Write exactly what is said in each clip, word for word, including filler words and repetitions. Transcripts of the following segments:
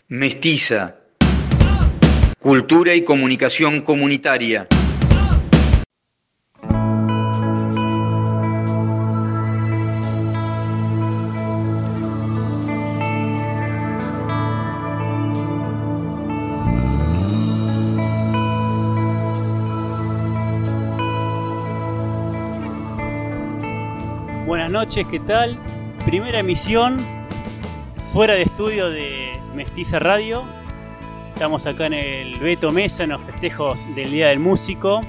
Mestiza. Cultura y comunicación comunitaria. Buenas noches, ¿qué tal? Primera emisión fuera de estudio de Mestiza Radio. Estamos acá en el Beto Mesa en los festejos del Día del Músico,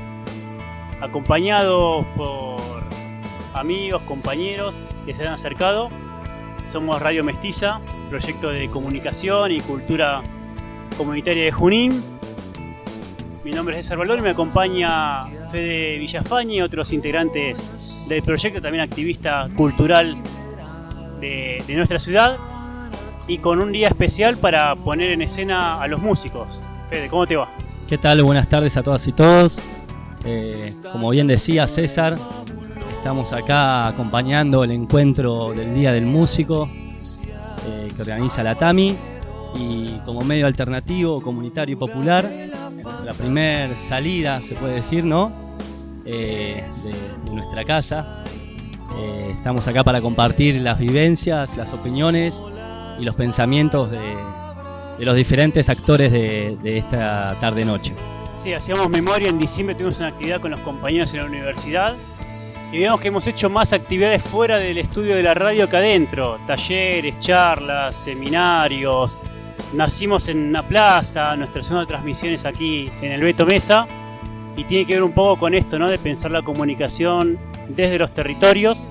acompañados por amigos, compañeros que se han acercado. Somos Radio Mestiza, proyecto de comunicación y cultura comunitaria de Junín. Mi nombre es César Valor y me acompaña Fede Villafañe y otros integrantes del proyecto, también activista cultural de, de nuestra ciudad, y con un día especial para poner en escena a los músicos. Fede, ¿cómo te va? ¿Qué tal? Buenas tardes a todas y todos. Eh, como bien decía César, estamos acá acompañando el encuentro del Día del Músico eh, que organiza la TAMI, y como medio alternativo, comunitario y popular, la primer salida, se puede decir, ¿no? Eh, de, de nuestra casa. Eh, estamos acá para compartir las vivencias, las opiniones y los pensamientos de, de los diferentes actores de, de esta tarde-noche. Sí, hacíamos memoria, en diciembre tuvimos una actividad con los compañeros en la universidad y vemos que hemos hecho más actividades fuera del estudio de la radio que adentro, talleres, charlas, seminarios. Nacimos en una plaza, nuestra segunda transmisión es aquí en el Beto Mesa, y tiene que ver un poco con esto, ¿no? De pensar la comunicación desde los territorios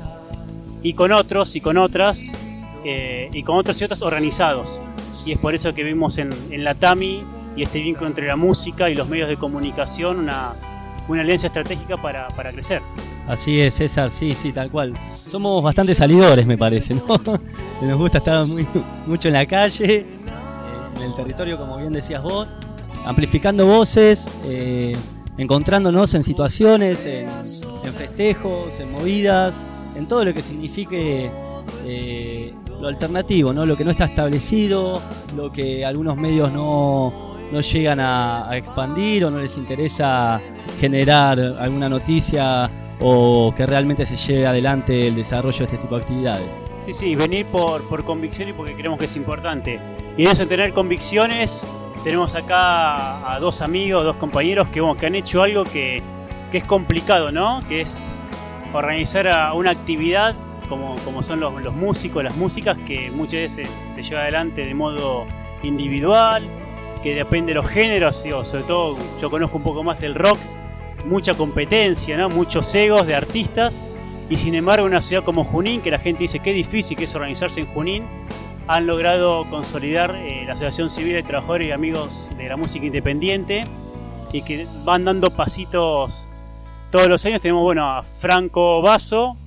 y con otros y con otras eh, y con otros y otros organizados. Y es por eso que vimos en, en la TAMI y este vínculo entre la música y los medios de comunicación una, una alianza estratégica para, para crecer. Así es, César, sí, sí, tal cual. Somos bastante salidores, me parece, ¿no? Nos gusta estar muy, mucho en la calle, eh, en el territorio, como bien decías vos, amplificando voces, eh, encontrándonos en situaciones, en, en festejos, en movidas, en todo lo que signifique eh, lo alternativo, ¿no? Lo que no está establecido, lo que algunos medios no, no llegan a, a expandir o no les interesa generar alguna noticia, o que realmente se lleve adelante el desarrollo de este tipo de actividades. Sí, sí, venir por, por convicción y porque creemos que es importante. Y en eso, en tener convicciones, tenemos acá a dos amigos, dos compañeros que, bueno, que han hecho algo que, que es complicado, ¿no? Que es organizar a una actividad como, como son los, los músicos, las músicas, que muchas veces se, se lleva adelante de modo individual, que depende de los géneros, o sobre todo yo conozco un poco más el rock, mucha competencia, ¿no? Muchos egos de artistas, y sin embargo una ciudad como Junín, que la gente dice que difícil que es organizarse en Junín, han logrado consolidar eh, la Asociación Civil de Trabajadores y Amigos de la Música Independiente, y que van dando pasitos todos los años. Tenemos, bueno, a Franco Basso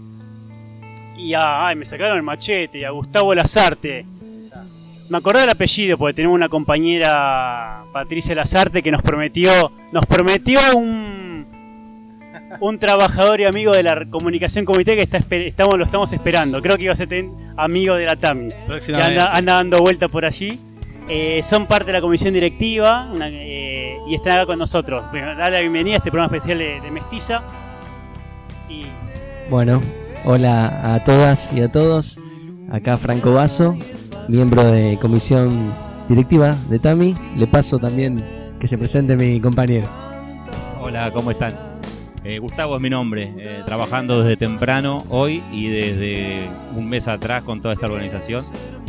y a, ay, me sacaron el machete, y a Gustavo Lazarte. Me acordé del apellido porque tenemos una compañera, Patricia Lazarte, que nos prometió nos prometió un, un trabajador y amigo de la comunicación comunitaria que está, estamos, lo estamos esperando. Creo que iba a ser amigo de la TAMI, que anda, anda dando vuelta por allí. Eh, son parte de la comisión directiva una, eh, y están acá con nosotros. Bueno, dale la bienvenida a este programa especial de, de Mestiza. Y... Bueno, hola a todas y a todos. Acá Franco Basso, miembro de comisión directiva de TAMI. Le paso también que se presente mi compañero. Hola, ¿cómo están? Eh, Gustavo es mi nombre, eh, trabajando desde temprano hoy y desde un mes atrás con toda esta organización,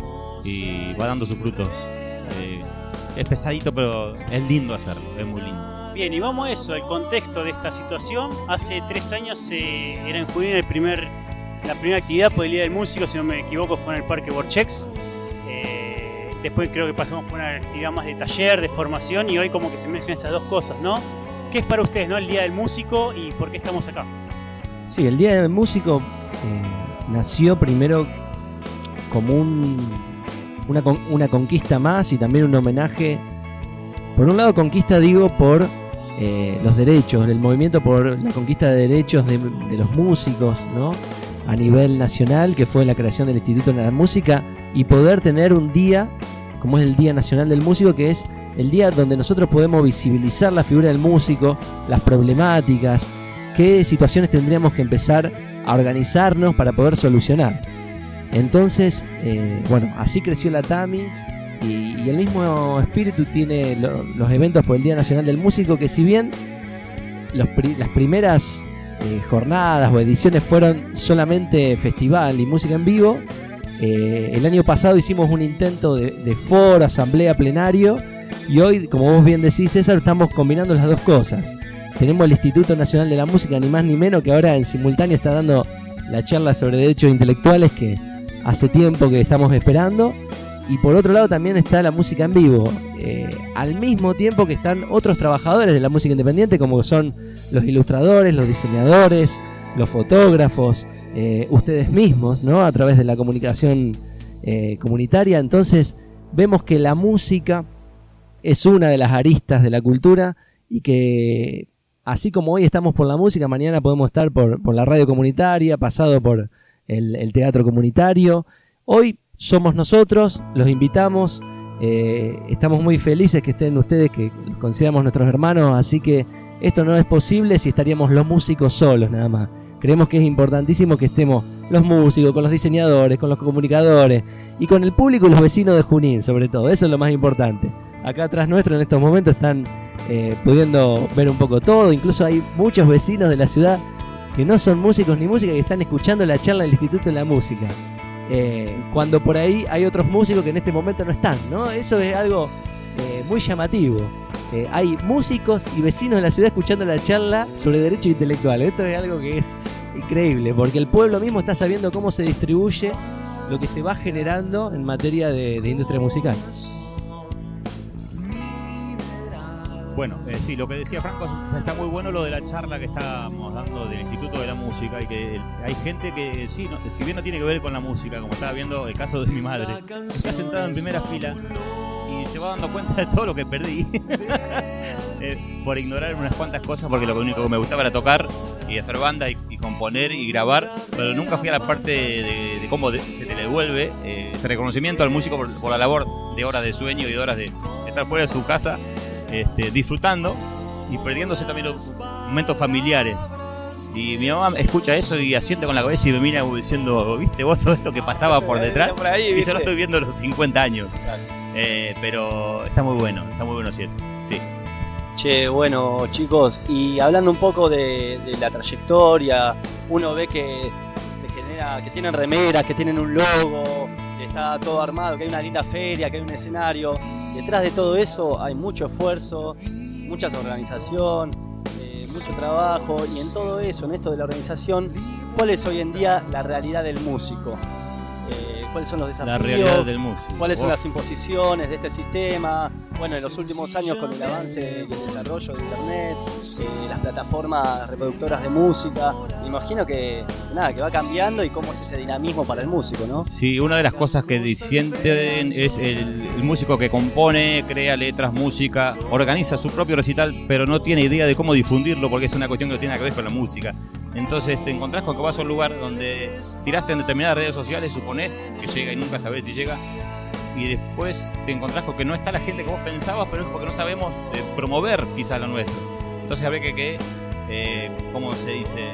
y va dando sus frutos. Eh, es pesadito, pero es lindo hacerlo, es muy lindo. Bien, y vamos a eso, el contexto de esta situación. Hace tres años eh, era en Junín el primer, la primera actividad por el Día del Músico, si no me equivoco, fue en el Parque Borchex. Eh, después creo que pasamos por una actividad más de taller, de formación, y hoy como que se mezclan esas dos cosas, ¿no? ¿Qué es para ustedes, no, el Día del Músico, y por qué estamos acá? Sí, el Día del Músico eh, nació primero como un, una, una conquista más, y también un homenaje. Por un lado, conquista, digo, por eh, los derechos, el movimiento por la conquista de derechos de, de los músicos, ¿no? A nivel nacional, que fue la creación del Instituto de la Música, y poder tener un día como es el Día Nacional del Músico, que es el día donde nosotros podemos visibilizar la figura del músico, las problemáticas, qué situaciones tendríamos que empezar a organizarnos para poder solucionar. Entonces, eh, bueno, así creció la TAMI y, y el mismo espíritu tiene lo, los eventos por el Día Nacional del Músico, que si bien los pri, las primeras eh, jornadas o ediciones fueron solamente festival y música en vivo, eh, el año pasado hicimos un intento de, de foro, asamblea, plenario, y hoy, como vos bien decís, César, estamos combinando las dos cosas. Tenemos el Instituto Nacional de la Música, ni más ni menos, que ahora en simultáneo está dando la charla sobre derechos intelectuales que hace tiempo que estamos esperando. Y por otro lado también está la música en vivo, eh, al mismo tiempo que están otros trabajadores de la música independiente, como son los ilustradores, los diseñadores, los fotógrafos, eh, ustedes mismos, ¿no? A través de la comunicación eh, comunitaria. Entonces vemos que la música es una de las aristas de la cultura y que así como hoy estamos por la música, mañana podemos estar por, por la radio comunitaria, pasado por el, el teatro comunitario. Hoy somos nosotros, los invitamos, eh, estamos muy felices que estén ustedes, que los consideramos nuestros hermanos, así que esto no es posible si estaríamos los músicos solos nada más. Creemos que es importantísimo que estemos los músicos, con los diseñadores, con los comunicadores y con el público y los vecinos de Junín, sobre todo. Eso es lo más importante. Acá atrás nuestro en estos momentos están eh, pudiendo ver un poco todo. Incluso hay muchos vecinos de la ciudad que no son músicos ni música, que están escuchando la charla del Instituto de la Música. Eh, cuando por ahí hay otros músicos que en este momento no están, ¿no? Eso es algo eh, muy llamativo. Eh, hay músicos y vecinos de la ciudad escuchando la charla sobre derechos intelectuales. Esto es algo que es increíble, porque el pueblo mismo está sabiendo cómo se distribuye lo que se va generando en materia de, de industria musical. Bueno, eh, sí, lo que decía Franco está muy bueno, lo de la charla que estábamos dando del Instituto de la Música, y que hay gente que sí, no, si bien no tiene que ver con la música, como estaba viendo el caso de mi madre, está sentada en primera fila y se va dando cuenta de todo lo que perdí eh, por ignorar unas cuantas cosas, porque lo único que me gustaba era tocar y hacer banda y, y componer y grabar, pero nunca fui a la parte de, de, de cómo de, se te le devuelve eh, ese reconocimiento al músico por, por la labor de horas de sueño y de horas de, de estar fuera de su casa, Este, disfrutando y perdiéndose también los momentos familiares. Y mi mamá escucha eso y asiente con la cabeza y me mira diciendo, ¿viste vos todo esto que pasaba por detrás? Por ahí, y se lo estoy viendo a los cincuenta años. Claro. Eh, pero está muy bueno, está muy bueno, ¿cierto? Sí. Che, bueno, chicos, y hablando un poco de, de la trayectoria, uno ve que se genera, que tienen remeras, que tienen un logo, que está todo armado, que hay una linda feria, que hay un escenario. Detrás de todo eso hay mucho esfuerzo, mucha organización, eh, mucho trabajo, y en todo eso, en esto de la organización, ¿cuál es hoy en día la realidad del músico? Eh, ¿Cuáles son los desafíos? La realidad del músico. ¿Cuáles son las imposiciones de este sistema? Bueno, en los últimos años con el avance y el desarrollo de internet, eh, las plataformas reproductoras de música, me imagino que nada, que va cambiando, y cómo es ese dinamismo para el músico, ¿no? Sí, una de las cosas que disienten es el, el músico que compone, crea letras, música, organiza su propio recital, pero no tiene idea de cómo difundirlo, porque es una cuestión que no tiene que ver con la música. Entonces te encontrás con que vas a un lugar donde tiraste en determinadas redes sociales, suponés que llega y nunca sabés si llega, y después te encontrás con que no está la gente que vos pensabas, pero es porque no sabemos eh, promover quizás lo nuestro. Entonces habría que, que eh, ¿cómo se dice?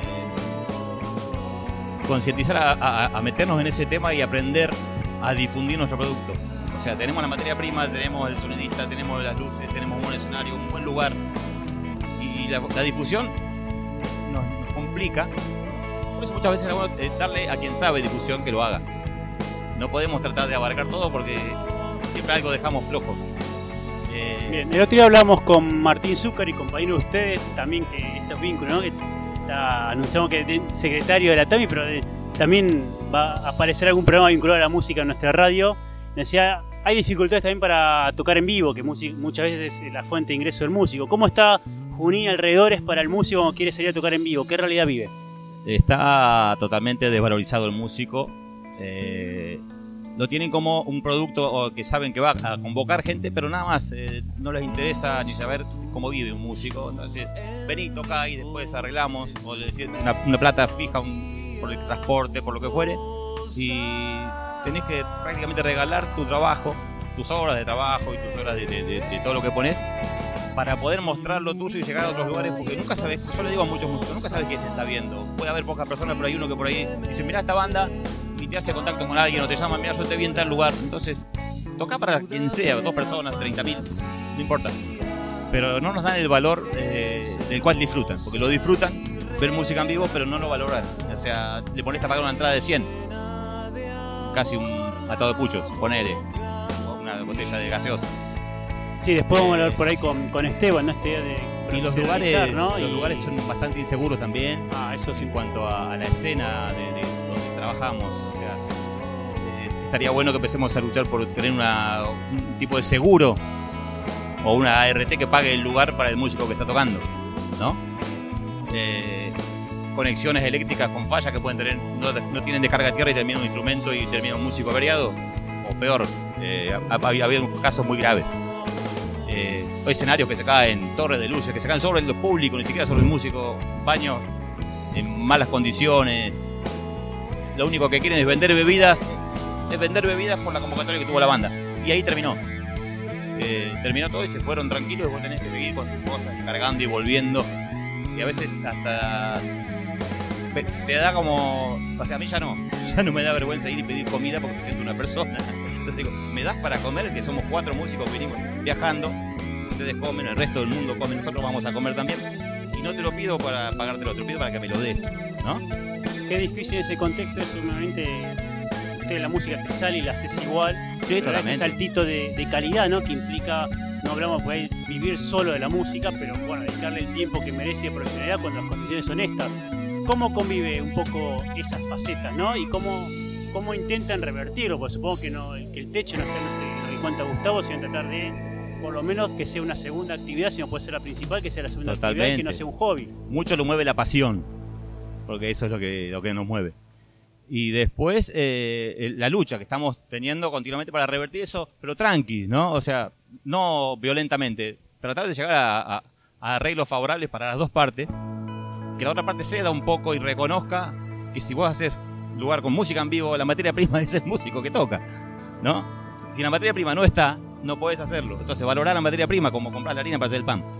Concientizar a, a, a meternos en ese tema y aprender a difundir nuestro producto. O sea, tenemos la materia prima, tenemos el sonidista, tenemos las luces, tenemos un buen escenario, un buen lugar, y la, la difusión nos, nos complica. Por eso muchas veces es bueno darle a quien sabe difusión que lo haga. No podemos tratar de abarcar todo porque siempre algo dejamos flojo. Eh... Bien, el otro día hablamos con Martín Zúcar y compañero de ustedes también, que estos vínculos, ¿no? Que está, anunciamos que es secretario de la TAMI, pero de, también va a aparecer algún programa vinculado a la música en nuestra radio. Decía, hay dificultades también para tocar en vivo, que music, muchas veces es la fuente de ingreso del músico. ¿Cómo está Junín alrededores para el músico cuando quiere salir a tocar en vivo? ¿Qué realidad vive? Está totalmente desvalorizado el músico. Eh, lo tienen como un producto que saben que va a convocar gente, pero nada más, eh, no les interesa ni saber cómo vive un músico. Entonces, vení, toca y después arreglamos, o le decís una, una plata fija un, por el transporte, por lo que fuere, y tenés que prácticamente regalar tu trabajo tus horas de trabajo y tus horas de, de, de, de todo lo que pones para poder mostrar lo tuyo y llegar a otros lugares, porque nunca sabes, yo le digo a muchos músicos, nunca sabes quién te está viendo. Puede haber pocas personas, pero hay uno que por ahí dice, mirá esta banda, y te hace contacto con alguien o te llama, mirá, yo te vi en tal lugar. Entonces, toca para quien sea, dos personas, treinta mil, no importa. Pero no nos dan el valor eh, del cual disfrutan, porque lo disfrutan, ver música en vivo, pero no lo valoran. O sea, le pones a pagar una entrada de cien, casi un atado de puchos, ponele, o una botella de gaseosa. Sí, después vamos a hablar por ahí con, con Esteban, ¿no? Esta idea de y los lugares, ¿no? los y... lugares son bastante inseguros también. Ah, eso sí. En cuanto a, a la escena de, de donde trabajamos. O sea, eh, estaría bueno que empecemos a luchar por tener una, un tipo de seguro o una A R T que pague el lugar para el músico que está tocando, ¿no? Eh, conexiones eléctricas con fallas que pueden tener, no, no tienen descarga de tierra y termina un instrumento y termina un músico averiado, o peor, eh, ha, ha habido casos muy graves. Eh, escenarios que se caen, torres de luces que se caen sobre el público, ni siquiera sobre el músico, baños en malas condiciones. Lo único que quieren es vender bebidas, es vender bebidas por la convocatoria que tuvo la banda. Y ahí terminó. Eh, terminó todo y se fueron tranquilos y vos tenés que seguir con tus cosas, cargando y volviendo. Y a veces hasta te da como, o sea, a mí ya no, ya no me da vergüenza ir y pedir comida porque me siento una persona. Entonces digo, ¿me das para comer? Que somos cuatro músicos que venimos viajando, ustedes comen, el resto del mundo come, nosotros vamos a comer también. Y no te lo pido para pagártelo, te lo pido para que me lo des, ¿no? Qué difícil ese contexto, es normalmente usted la música te sale y la haces igual. Sí, pero totalmente. ese saltito de, de calidad, ¿no? Que implica, no hablamos por ahí vivir solo de la música, pero bueno, dedicarle el tiempo que merece de profesionalidad cuando las condiciones son estas. ¿Cómo convive un poco esas facetas, ¿no? Y cómo, cómo intentan revertirlo, porque supongo que, no, que el techo no está en lo que cuenta Gustavo, sino tratar de, por lo menos, que sea una segunda actividad, si no puede ser la principal, que sea la segunda Totalmente. actividad, que no sea un hobby. Mucho lo mueve la pasión, porque eso es lo que, lo que nos mueve. Y después eh, la lucha que estamos teniendo continuamente para revertir eso, pero tranqui, ¿no? O sea, no violentamente. Tratar de llegar a, a, a arreglos favorables para las dos partes, que la otra parte ceda un poco y reconozca que si vos haces lugar con música en vivo, la materia prima es el músico que toca, ¿no? Si la materia prima no está, no podés hacerlo. Entonces valorar la materia prima como comprar la harina para hacer el pan.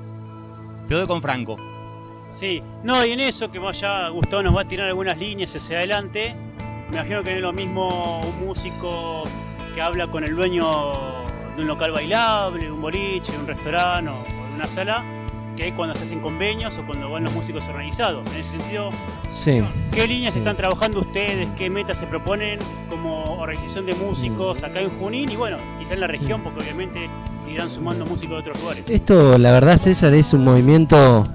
Te doy con Franco. Sí, no, y en eso que ya Gustavo nos va a tirar algunas líneas hacia adelante, me imagino que no es lo mismo un músico que habla con el dueño de un local bailable, de un boliche, de un restaurante o de una sala, que es cuando se hacen convenios o cuando van los músicos organizados. En ese sentido, Sí. ¿qué líneas Sí. están trabajando ustedes? ¿Qué metas se proponen como organización de músicos acá en Junín? Y bueno, quizá en la región, Sí. porque obviamente se irán sumando músicos de otros lugares. Esto, la verdad, César, es un movimiento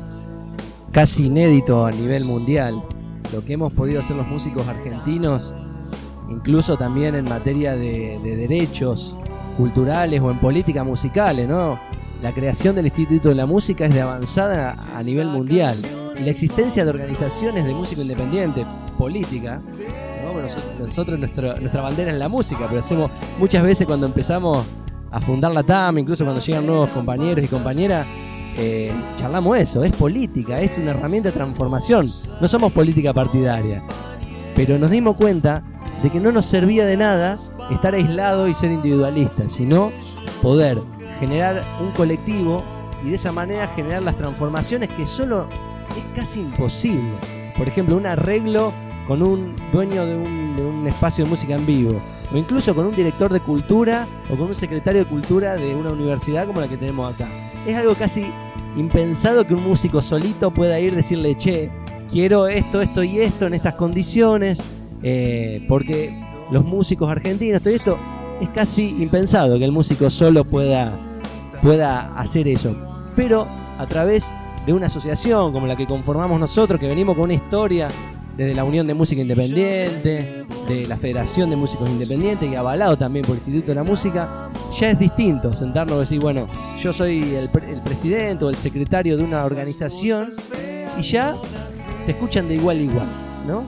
casi inédito a nivel mundial. Lo que hemos podido hacer los músicos argentinos, incluso también en materia de, de derechos culturales o en políticas musicales, ¿no? La creación del Instituto de la Música es de avanzada a, a nivel mundial. Y la existencia de organizaciones de músico independiente, política, ¿no? Bueno, nosotros, nosotros nuestro, nuestra bandera es la música, pero hacemos muchas veces cuando empezamos a fundar la T A M, incluso cuando llegan nuevos compañeros y compañeras, eh, charlamos eso, es política, es una herramienta de transformación. No somos política partidaria, pero nos dimos cuenta de que no nos servía de nada estar aislados y ser individualistas, sino poder generar un colectivo y de esa manera generar las transformaciones que solo es casi imposible. Por ejemplo, un arreglo con un dueño de un, de un espacio de música en vivo, o incluso con un director de cultura o con un secretario de cultura de una universidad como la que tenemos acá. Es algo casi impensado que un músico solito pueda ir y decirle, che, quiero esto, esto y esto en estas condiciones, eh, porque los músicos argentinos, todo esto, es casi impensado que el músico solo pueda, pueda hacer eso. Pero a través de una asociación como la que conformamos nosotros, que venimos con una historia desde la Unión de Música Independiente, de la Federación de Músicos Independientes y avalado también por el Instituto de la Música, ya es distinto sentarnos y decir, bueno, yo soy el, pre- el presidente o el secretario de una organización y ya te escuchan de igual a igual, ¿no?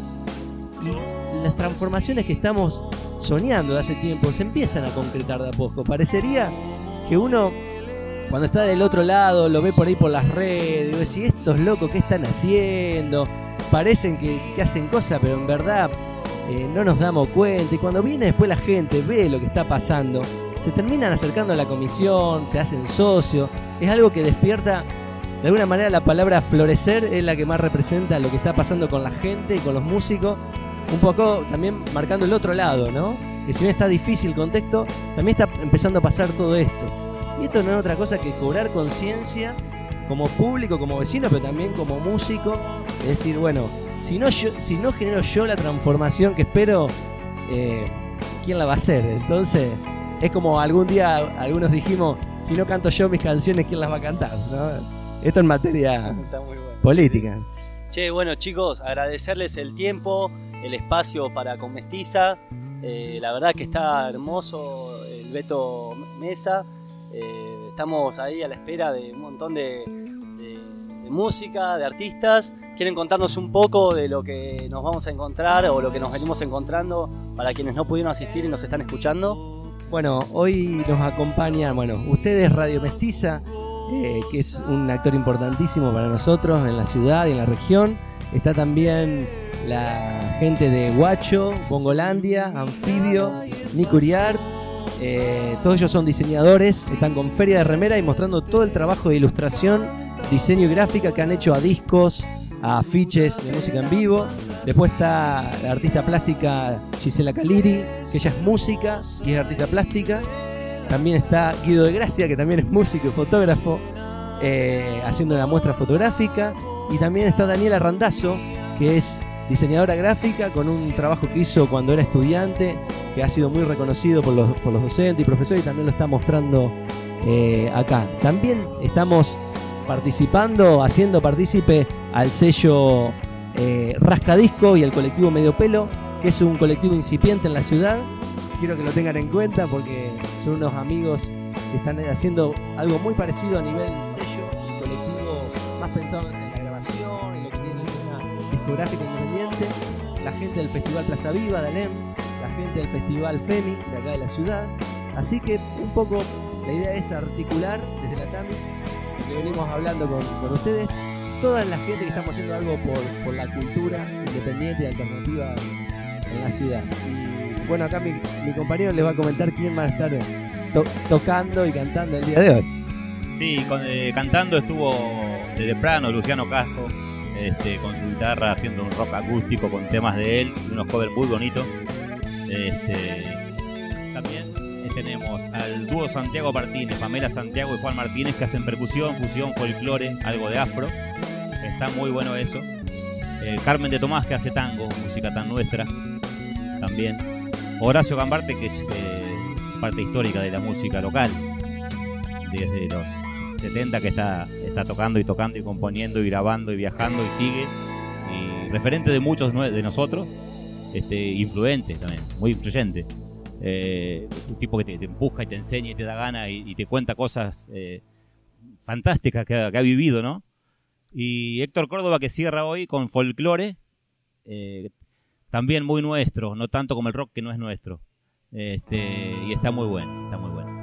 Y las transformaciones que estamos soñando de hace tiempo se empiezan a concretar de a poco. Parecería que uno, cuando está del otro lado, lo ve por ahí por las redes, y dice, estos locos, ¿qué están haciendo? Parecen que, que hacen cosas, pero en verdad eh, no nos damos cuenta. Y cuando viene después la gente, ve lo que está pasando, se terminan acercando a la comisión, se hacen socios. Es algo que despierta, de alguna manera la palabra florecer es la que más representa lo que está pasando con la gente y con los músicos. Un poco también marcando el otro lado, ¿no? Que si bien está difícil el contexto, también está empezando a pasar todo esto. Y esto no es otra cosa que cobrar conciencia como público, como vecino, pero también como músico. Es decir, bueno, si no, yo, si no genero yo la transformación que espero, eh, ¿quién la va a hacer? Entonces, es como algún día algunos dijimos, si no canto yo mis canciones, ¿quién las va a cantar? ¿No? Esto en materia Está muy bueno. política. Che, bueno chicos, agradecerles el tiempo, el espacio para con Mestiza. Eh, la verdad que está hermoso el Beto Mesa. Eh, estamos ahí a la espera de un montón de, de, de música, de artistas. ¿Quieren contarnos un poco de lo que nos vamos a encontrar o lo que nos venimos encontrando para quienes no pudieron asistir y nos están escuchando? Bueno, hoy nos acompaña, bueno, ustedes Radio Mestiza, eh, que es un actor importantísimo para nosotros en la ciudad y en la región. Está también la gente de Guacho, Bongolandia, Anfibio, Nicuriart. Eh, todos ellos son diseñadores, están con Feria de Remera y mostrando todo el trabajo de ilustración, diseño y gráfica que han hecho a discos, a afiches de música en vivo. Después está la artista plástica Gisela Caliri, que ella es música y es artista plástica. También está Guido de Gracia, que también es músico y fotógrafo, eh, haciendo la muestra fotográfica. Y también está Daniela Randazzo, que es diseñadora gráfica con un trabajo que hizo cuando era estudiante, que ha sido muy reconocido por los, por los docentes y profesores, y también lo está mostrando eh, acá. También estamos participando, haciendo partícipe al sello eh, Rascadisco y el colectivo Medio Pelo, que es un colectivo incipiente en la ciudad. Quiero que lo tengan en cuenta porque son unos amigos que están haciendo algo muy parecido a nivel sello, un colectivo más pensado en la grabación, en lo que tiene una discográfica independiente. La gente del Festival Plaza Viva de Alem, la gente del Festival FEMI de acá de la ciudad. Así que un poco la idea es articular desde la TAMI, que venimos hablando con, con ustedes, toda la gente que estamos haciendo algo por, por la cultura independiente y alternativa en, en la ciudad. Y bueno, acá mi, mi compañero les va a comentar quién va a estar to, tocando y cantando el día de hoy. Sí, con, eh, cantando estuvo desde temprano Luciano Casco, este, con su guitarra haciendo un rock acústico con temas de él, unos covers muy bonitos. Este, también tenemos al dúo Santiago Martínez, Pamela Santiago y Juan Martínez, que hacen percusión, fusión, folclore, algo de afro. Está muy bueno eso. Eh, Carmen de Tomás, que hace tango, música tan nuestra también. Horacio Gambarte, que es eh, parte histórica de la música local, desde los setenta que está, está tocando y tocando y componiendo y grabando y viajando y sigue. Y referente de muchos de nosotros, este, influente también, muy influyente. Eh, un tipo que te, te empuja y te enseña y te da gana y, y te cuenta cosas eh, fantásticas que ha, que ha vivido, ¿no? Y Héctor Córdoba, que cierra hoy con folclore, eh, también muy nuestro, no tanto como el rock que no es nuestro. Este, y está muy bueno, está muy bueno.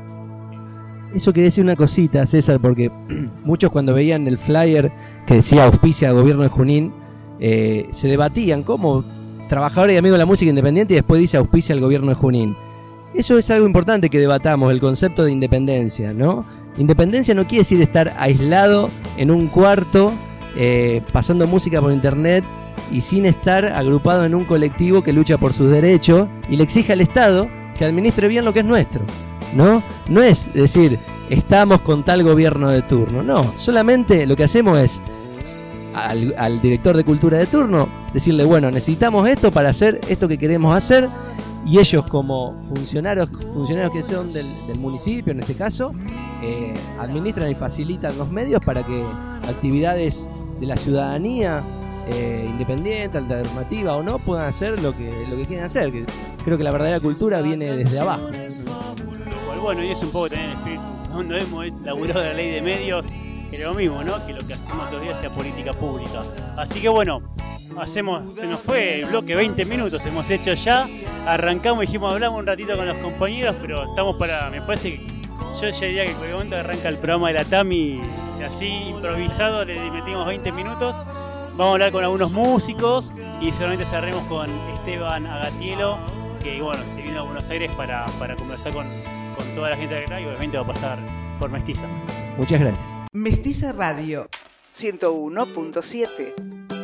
Eso quería decir una cosita, César, porque muchos cuando veían el flyer que decía auspicia Gobierno de Junín, eh, se debatían cómo trabajadores y amigos de la música independiente y después dice auspicia el Gobierno de Junín. Eso es algo importante que debatamos, el concepto de independencia, ¿no? Independencia no quiere decir estar aislado en un cuarto, eh, pasando música por internet y sin estar agrupado en un colectivo que lucha por sus derechos y le exige al Estado que administre bien lo que es nuestro, ¿no? No es decir, estamos con tal gobierno de turno, no, solamente lo que hacemos es al, al director de cultura de turno decirle, bueno, necesitamos esto para hacer esto que queremos hacer, y ellos como funcionarios funcionarios que son del, del municipio en este caso, eh, administran y facilitan los medios para que actividades de la ciudadanía eh, independiente, alternativa o no, puedan hacer lo que, lo que quieren hacer, que creo que la verdadera cultura viene desde abajo. Bueno, y es un poco también el espíritu, ¿no? No hemos laburado la ley de medios, que es lo mismo, ¿no? Que lo que hacemos todos los días sea política pública. Así que bueno, hacemos, se nos fue el bloque, veinte minutos hemos hecho ya. Arrancamos, dijimos, hablamos un ratito con los compañeros, pero estamos para, me parece que yo ya diría que en el momento que arranca el programa de la TAMI, así improvisado, le metimos veinte minutos. Vamos a hablar con algunos músicos y seguramente cerremos con Esteban Agatielo, que bueno, se vino a Buenos Aires para, para conversar con con toda la gente de acá y obviamente va a pasar por Mestiza. Muchas gracias. Mestiza Radio ciento uno punto siete.